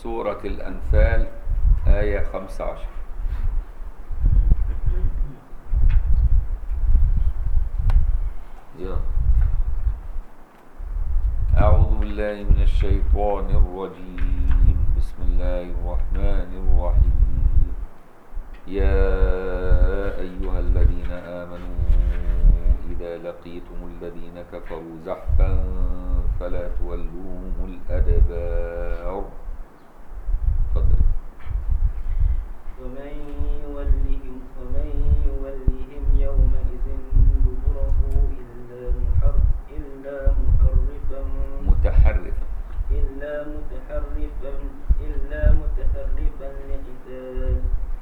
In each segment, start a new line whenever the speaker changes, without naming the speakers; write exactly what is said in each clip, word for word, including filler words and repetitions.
سورة الأنفال آية خمسة عشر. أعوذ بالله من الشيطان الرجيم. بسم الله الرحمن الرحيم. يا أيها الذين آمنوا إذا لقيتم الذين كفروا زحفا فلا تولوهم الأدبار. تفضل.
ومن يولهم ومن يولهم يومئذ دبره إلا محرف إلا محرفا
متحرفا
إلا متحرفا إلا متحرفا لقتال.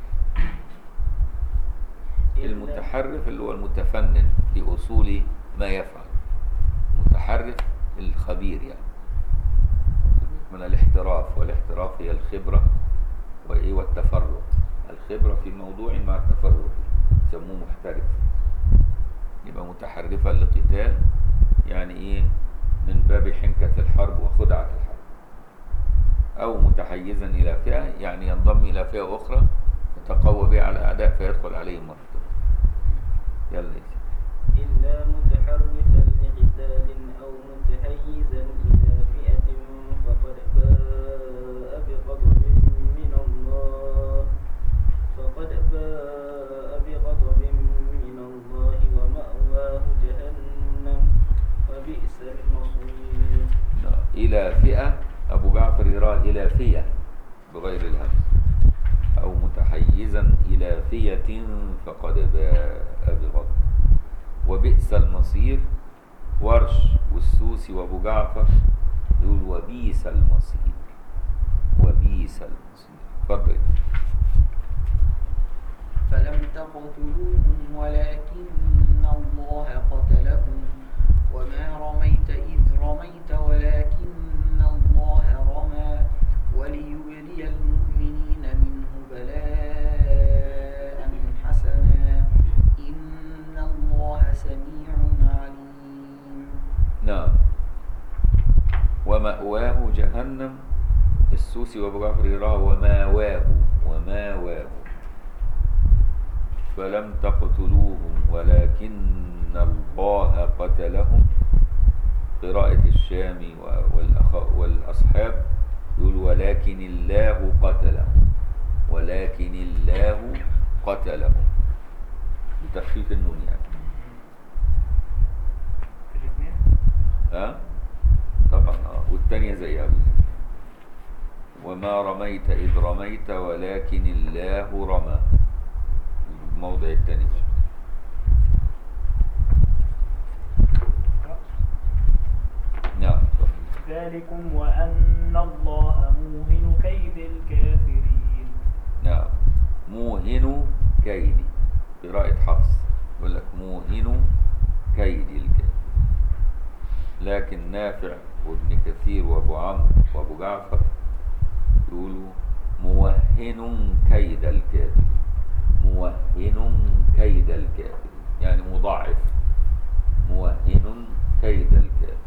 المتحرف اللي هو المتفنن في أصول ما يفعل. متحرف الخبير يعني من الاحتراف، والاحتراف هي الخبرة وإيه والتفرغ. الخبرة في موضوع مع التفرغ يسموه محترف. يبقى متحرفا لقتال يعني إيه؟ من باب حنكة الحرب وخدعة الحرب. أو متحيزا إلى فئة يعني ينضم إلى فئة أخرى يتقوى بها على الأعداء فيدخل عليهم مرة. يلا
إلا متحرفا لقتال أو متحيزا إلى فئة فقد باء بغضب من الله فقد باء بغضب من الله ومأواه جهنم وبئس المصير.
إلى فئة أبو جعفر يراه إلى فئة بغير الهمز. أو متحيزا إلى فئة فقد باء بغضب. وبئس المصير. ورش والسوسي وأبو جعفر يقول وبئس المصير. وبئس المصير. تفضل.
فلم تقتلوهم ولكن الله قتلهم وما رميت إذ رميت ولكن الله رمى وليبلي المؤمنين منه بلاء حسنا إن الله سميع عليم.
نعم. ومأواه جهنم. السوسي وابو جعفر يراه وماواه وماواه. فلم تقتلوهم ولكن الله قتلهم. قراءة الشامي والأصحاب يقول ولكن الله قتلهم. ولكن الله قتلهم بتخفيف النون يعني. ها طبعا اه والثانية زيها بالظبط. وما رميت إذ رميت ولكن الله رمى. الموضع الثاني. نعم.
ذلكم وأن الله موهن كيد الكافرين.
نعم. موهن كيد. قراءة حفص يقول لك موهن كيد الكافرين. لكن نافع وابن كثير وابو عمرو وابو جعفر يقولوا موهن كيد الكافرين. موهن كيد الكافرين يعني مضاعف. موهن كيد الكافرين.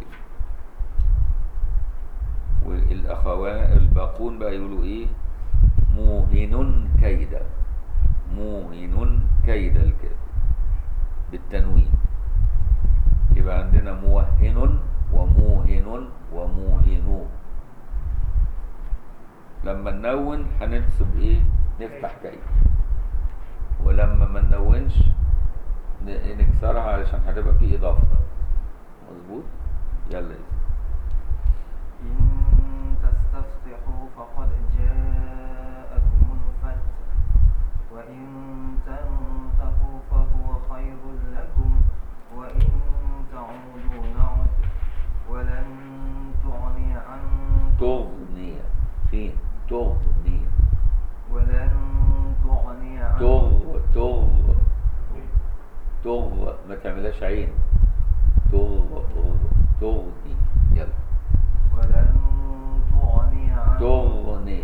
والأخوان الباقون بقى يقولوا إيه؟ موهن كيدا. موهن كيد الكافرين بالتنوين. يبقى عندنا موهن وموهن وموهنو. لما ننون هننسب ايه؟ نفتح كيد. ولما ما ننونش نكسرها علشان هتبقى فيه اضافه. مظبوط؟ يلا يا
إن تستفتحوا فقد جاءكم الفتح وإن تنتهوا فهو خير لكم وإن تعودوا نعد ولن تغني عنكم
تغني فين تغني
ولن تغني عنكم
تغ تغ تغ ما تعملهاش عين. تغ تغني. يلا.
ولن تغني عنكم
تغني.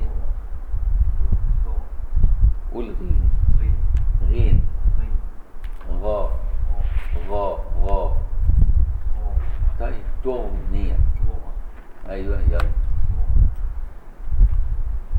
قول غين. غين. غا غا غا. طيب تغني. ايوه يلا.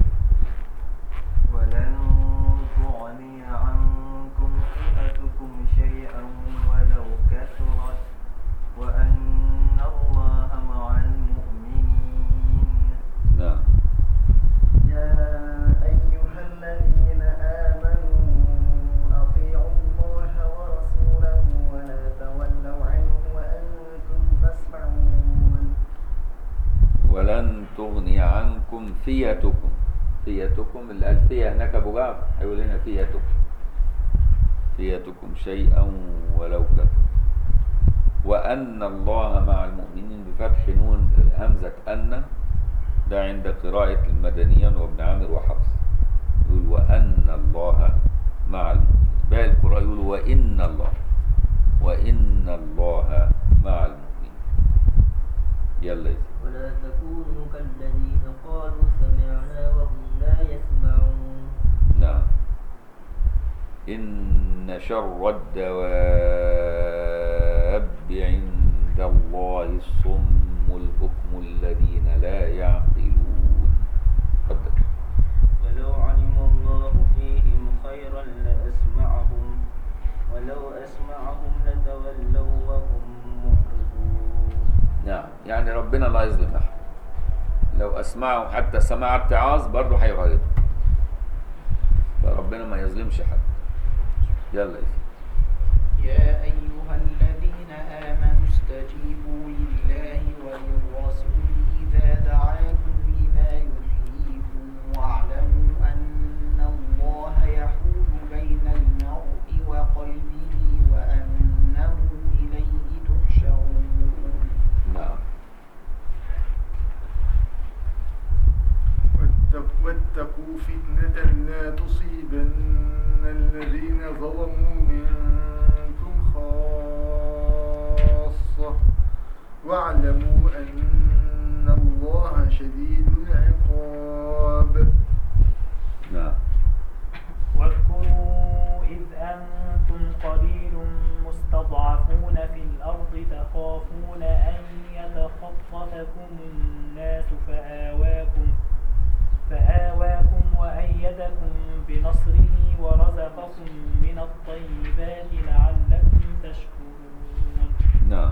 فيتكم فيتكم الألفية هناك أبو جعفر هيقول لنا فيتكم فيتكم شيئا ولو كثر. وأن الله مع المؤمنين بفتح نون همزة أن، ده عند قراءة المدنيين وابن عامر وحفص يقول وأن الله مع المؤمنين. باقي القراء يقول وإن الله وإن الله مع المؤمنين. يلا يا سيدي.
ولا تكونوا كالذين قالوا سمعنا وهم لا يسمعون.
نعم. إن شر الدواب عند الله الصم البكم الذين لا يعقلون. تفضل.
ولو علم الله فيهم خيرا لأسمعهم ولو أسمعهم لتولوا وهم معرضون.
نعم، يعني ربنا لا يظلم أحد، لو أسمعه حتى سماع اتعاظ برضه هيعرضه، فربنا ما يظلمش حد. يلا يا سيدي.
يا أيها الذين آمنوا استجيبوا لله وللرسول إذا دعاكم لما يحييكم واعلموا أن الله يحول بين المرء وقلبه وأنه إليه تحشرون.
نعم.
واتق- واتقوا فتنة لا تصيبن الذين ظلموا منكم خاصة واعلموا أن الله شديد العقاب.
نعم.
واذكروا إذ أنتم قليل مستضعفون في الأرض تخافون أن يتخطفكم الناس فآواكم فآواكم وأيدكم بنصره ورزقكم من الطيبات لعلكم تشكرون.
نعم.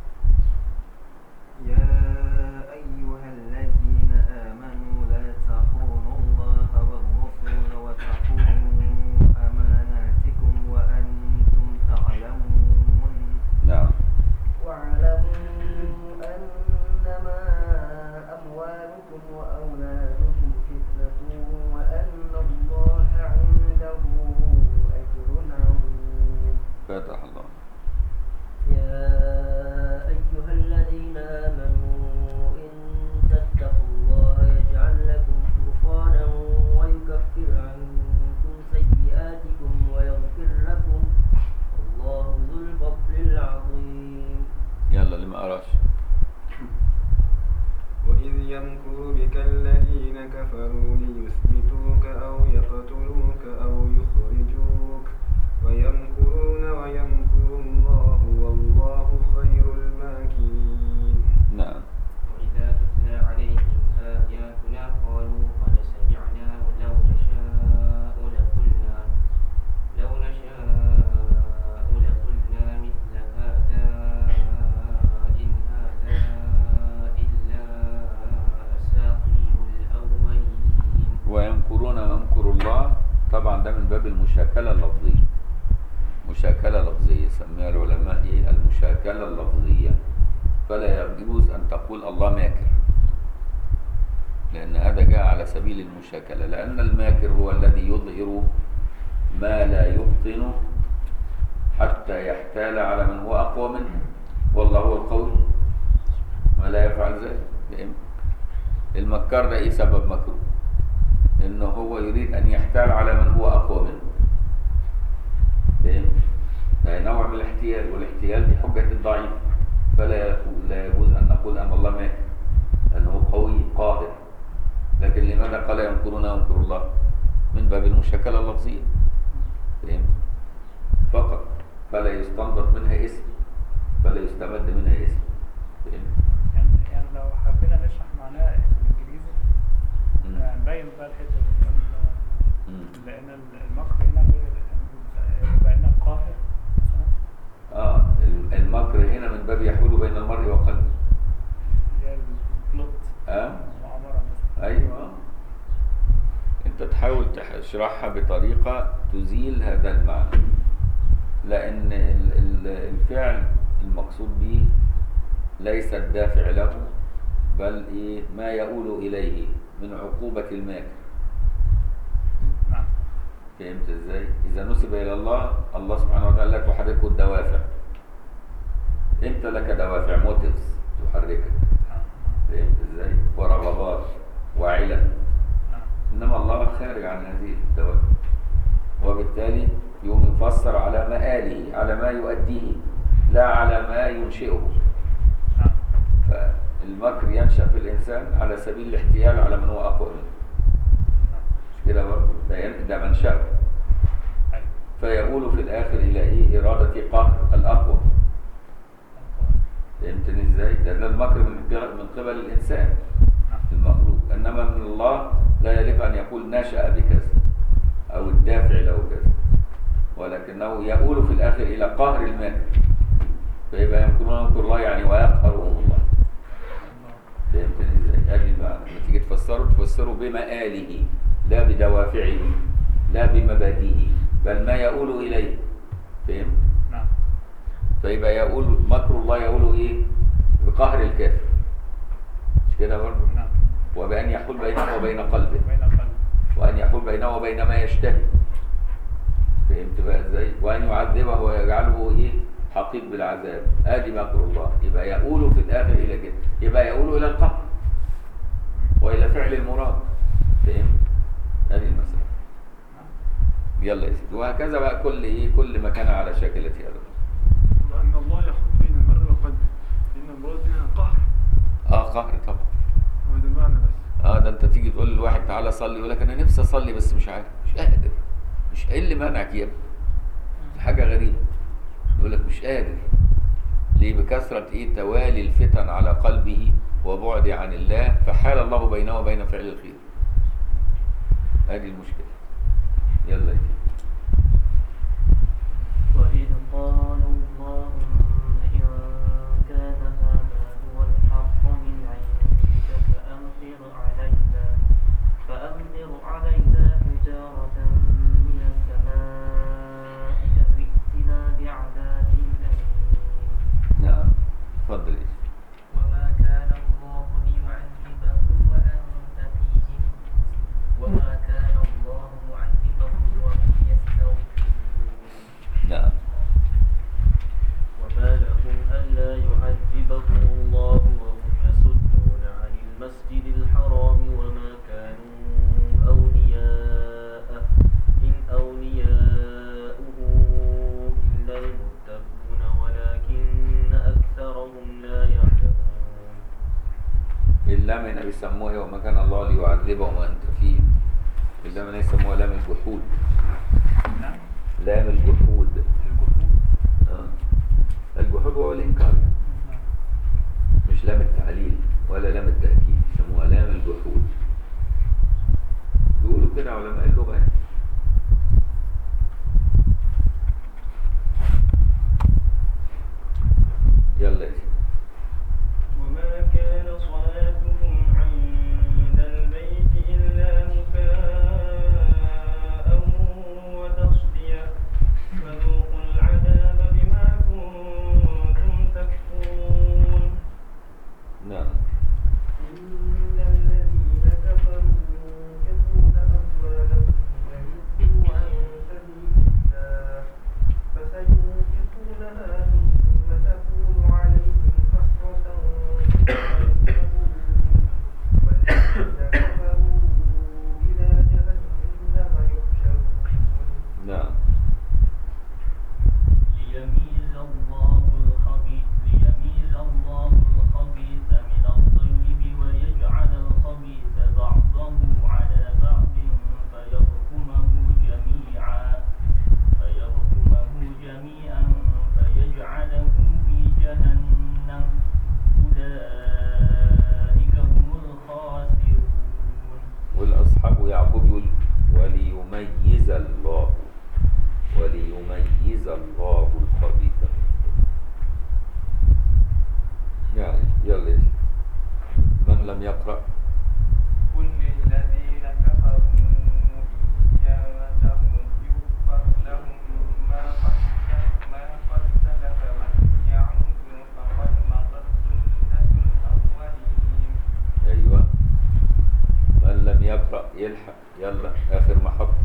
يا أيها الذين آمنوا لا تخونوا الله والرسول وتخونوا أماناتكم وأنتم تعلمون.
نعم.
واعلموا أنما أموالكم وأولادكم فتنة وأن الله عنده أجر عظيم.
فتح الله.
يا أيها الذين آمنوا إن تتقوا الله يجعل لكم فرقانا ويكفر عنكم سيئاتكم ويغفر لكم والله ذو الفضل العظيم.
يلا اللي ما قراش.
وإذ يمكر بك الذين كفروا ليثبتوك أو يقتلوك أو يخرجوك ويمكرون ويمكر الله والله خير الماكرين.
نعم.
وإذا تتلى عليهم آياتنا قالوا قد سمعنا لو نشاء لقلنا لو نشاء لقلنا مثل هذا إن هذا إلا أساطير الأولين.
ويمكرون ويمكر الله، طبعا ده من باب المشاكلة اللفظية. مشاكلة لفظية سميها العلماء ايه؟ المشاكلة اللفظية. فلا يجوز أن تقول الله ماكر، لأن هذا جاء على سبيل المشاكلة، لأن الماكر هو الذي يظهر ما لا يبطن حتى يحتال على من هو أقوى منه، والله هو القوي ما لا يفعل ذلك. فهمت؟ المكار ده ايه سبب مكره؟ انه هو يريد ان يحتال على من هو اقوى منه. فهمت؟ ده نوع من الاحتيال، والاحتيال دي حجة الضعيف، فلا لا يجوز ان نقول ان الله ماكر لانه قوي قاهر. لكن لماذا قال يمكرون ويمكر الله؟ من باب المشاكلة اللفظية. فهمت؟ فقط، فلا يستنبط منها اسم، فلا يستمد منها اسم. فهمت؟
يعني يعني لو حبينا نشرح معناها بالإنجليزي
مم.
يعني نبين بقى الحتة دي.
مم.
لأن المكر هنا غير بين القاهر.
اه المكر هنا من باب يحول بين المرء وقلبه.
هي البلوت
اه
معامرة مثلا.
ايوه. انت تحاول تشرحها بطريقة تزيل هذا المعنى، لان ال- ال- الفعل المقصود به ليس الدافع له، بل ايه ما يؤول اليه من عقوبة الماكر.
نعم.
فهمت ازاي؟ إذا نسب إلى الله، الله سبحانه وتعالى لا تحركه الدوافع. أنت لك دوافع موتيفز تحركك. فهمت ازاي؟ ورغبات وعلل. إنما الله خارج عن هذه الدوافع. وبالتالي يوم يفسر على مآله، على ما يؤديه، لا على ما ينشئه. فالمكر ينشأ في الإنسان على سبيل الاحتيال على من هو أقوى منه. مش كده برضه؟ ده, ده منشأه. فيقول في الآخر إلى إيه؟ إرادة قهر الأقوى. فهمتني إزاي؟ ده, ده المكر من من قبل الإنسان المخلوق. إنما من الله لا يليق أن يقول نشأ بكذا أو الدافع له كذا، ولكنه يقول في الآخر إلى قهر الماكر. فيبقى يمكنون مكر الله يعني ويقهرهم الله. فهمتني ازاي؟ ادي المعنى. لما تيجي تفسره تفسره بمآله لا بدوافعه لا بمبادئه، بل ما يقول إليه. فهمت؟
نعم.
فيبقى يقول مكر الله يقول ايه؟ بقهر الكافر. مش كده برضه؟
نعم.
وبأن يحول بينه وبين قلبه.
بين قلبه.
وأن يحول بينه وبين ما يشتهي. فهمت بقى ازاي؟ وأن يعذبه ويجعله ايه؟ حقيق بالعذاب. ادي مكر الله. يبقى يقول في الآخر إلى كده، يبقى يقول إلى القهر وإلى فعل المراد. فهمت؟ هذه المسألة. يلا يا سيدي. وهكذا بقى كل ايه؟ كل ما كان على شاكلة هذا.
وأن الله يحول بين المرء وقلبه، لأن المراد منها قهر.
اه قهر طبعا.
هو ده المعنى بس.
اه ده انت تيجي تقول للواحد تعالى صلي، يقول لك انا نفسي اصلي بس مش عارف، مش قادر. مش ايه اللي مانعك يا ابني؟ دي حاجة غريبة. يقول لك مش قادر. ليه؟ بكثرة ايه؟ توالي الفتن على قلبه وبعد عن الله، فحال الله بينه وبين فعل الخير. هذه المشكلة. يلا يا سيدي.
وإذ قالوا اللهم إن كان هذا هو الحق من عندك فأمطر علينا فأمطر علينا حجارة من السماء أو ائتنا بعذاب أليم.
نعم. اتفضل يا سيدي.
وما كان الله ليعذبهم وأنت فيهم وما كان الله معذبهم وهم يستغفرون.
نعم.
وما لهم ألا يعذبهم الله وهم يصدون عن المسجد الحرام وما كانوا أولياءه إن أولياؤه إلا المتقون ولكن أكثرهم لا يعلمون.
اللام هنا بيسموها وما كان الله ليعذبهم وانت فيه. اللام هنا يسموها لام الجحود.
نعم.
لام الجحود.
الجحود.
آه. الجحود هو الإنكار يعني. مش لام التعليل ولا لام التأكيد، يسموها لام الجحود. بيقولوا كده علماء اللغة يعني. يلا يا سيدي.
وما كان صلاتهم عند البيت إلا مكاء وتصدية فذوقوا العذاب بما كنتم تكفرون.
نعم.
إن الذين كفروا ينفقون أموالهم ليضلوا عن سبيل الله فسينفقونها ثم تكون عليهم حسرة ثم يغلبون والذين كفروا إلى جهنم يحشرون.
نعم.
ليميز الله الخبيث ليميز الله الخبيث من الطيب ويجعل الخبيث بعضه على بعض فيركمه جميعا فيركمه جميعا فيجعله في جهنم أولئك هم الخاسرون.
والأصحاب يعقوب يقول وليميز الله وليميز الله الخبيث. يعني يلا يا سيدي. من لم يقرأ
قل للذين كفروا إياتهم يغفر لهم ما قد ما قد سلف وإن يعودوا فقد مضت سنة الأولين.
أيوة. ما اه يلحق. يلا اخر محطة.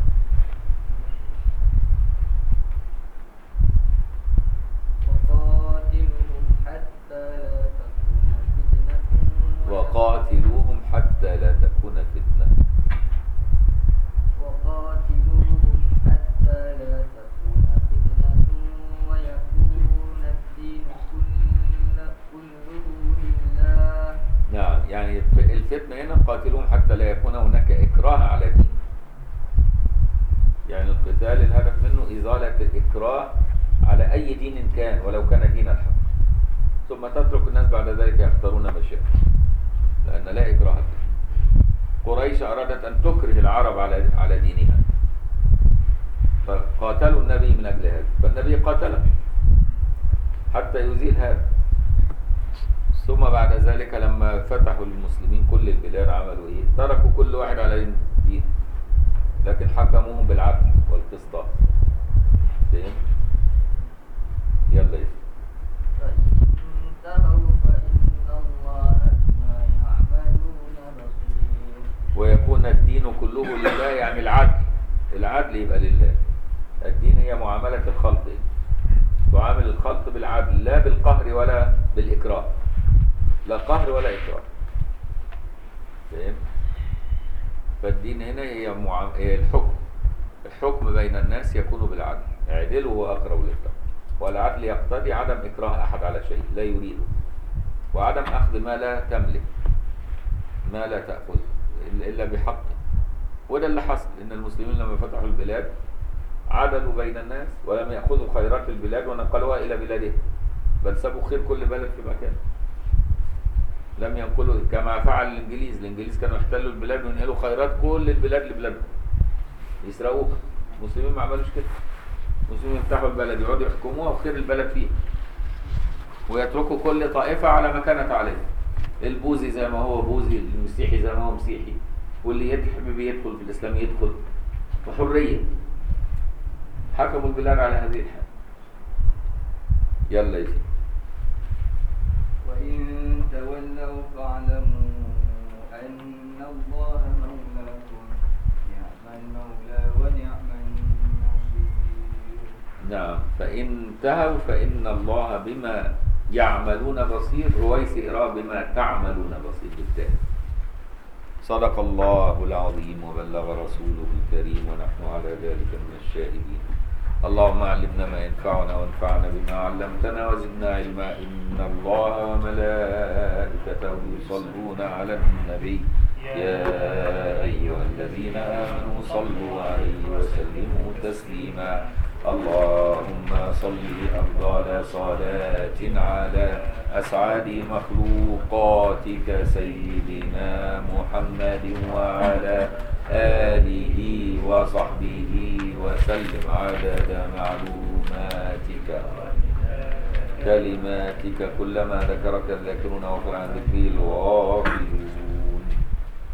وقاتلهم حتى لا تكون فتنة
وقاتلوهم حتى لا تكون فتنة.
وقاتلوهم حتى لا تكون فتنة ويكون الدين كله كله لله.
نعم، يعني الف- الفتنة هنا قاتلوهم حتى لا يكون هناك إكراه على دين. يعني القتال الهدف منه إزالة الإكراه على أي دين كان ولو كان دين الحق، ثم تترك الناس بعد ذلك يختارون ما شاءوا، لأن لا إكراه فيه. قريش أرادت أن تكره العرب على على دينها، فقاتلوا النبي من أجل هذا، فالنبي قاتله حتى يزيل هذا. ثم بعد ذلك لما فتحوا المسلمين كل البلاد عملوا ايه؟ تركوا كل واحد على دين، لكن حكموهم بالعدل والقسطاس. فاهم؟ يلا يا
فإن انتهوا فإن الله بما يعملون بصير.
ويكون الدين كله لله، يعني العدل. العدل يبقى لله. الدين هي معاملة الخلق، تعامل الخلق بالعدل لا بالقهر ولا بالإكراه، لا قهر ولا إكراه. فاهم؟ فالدين هنا هي, معام... هي الحكم. الحكم بين الناس يكون بالعدل، اعدلوا وأقربوا للتقوى. والعدل يقتضي عدم إكراه أحد على شيء لا يريده، وعدم أخذ ما لا تملك، ما لا تأخذ إلا بحقه. وده اللي حصل، إن المسلمين لما فتحوا البلاد عدلوا بين الناس ولم يأخذوا خيرات البلاد ونقلوها إلى بلادهم، بل سابوا خير كل بلد في مكان. لم ينقلوا كما فعل الإنجليز. الإنجليز كانوا يحتلوا البلاد وينقلوا خيرات كل البلاد لبلادهم، يسرقوها. المسلمين ما عملوش كده. المسلمين يفتحوا البلد يقعدوا يحكموها وخير البلد فيها، ويتركوا كل طائفة على ما كانت عليه. البوذي زي ما هو بوذي، المسيحي زي ما هو مسيحي، واللي يحب يدخل في الإسلام يدخل بحرية. حكموا البلاد على هذه الحال. يلا يا سيدي.
وإن تولوا فاعلموا أن الله مولاكم نعم المولى ونعم النصير.
نعم، فإن انتهوا فإن الله بما يعملون بصير. رويس إقراء بما تعملون بصير بالتالي. صدق الله العظيم وبلغ رسوله الكريم ونحن على ذلك من الشاهدين. اللهم علمنا ما ينفعنا وانفعنا بما علمتنا وزدنا علما. إن الله وملائكته يصلون على النبي يا أيها الذين آمنوا صلوا عليه وسلموا تسليما. اللهم صل أفضل صلاة على أسعد مخلوقاتك سيدنا محمد وعلى آله وصحبه وسلم عدد معلوماتك كلماتك كلما ذكرك الذاكرون وغفر عن ذكره الغافلون.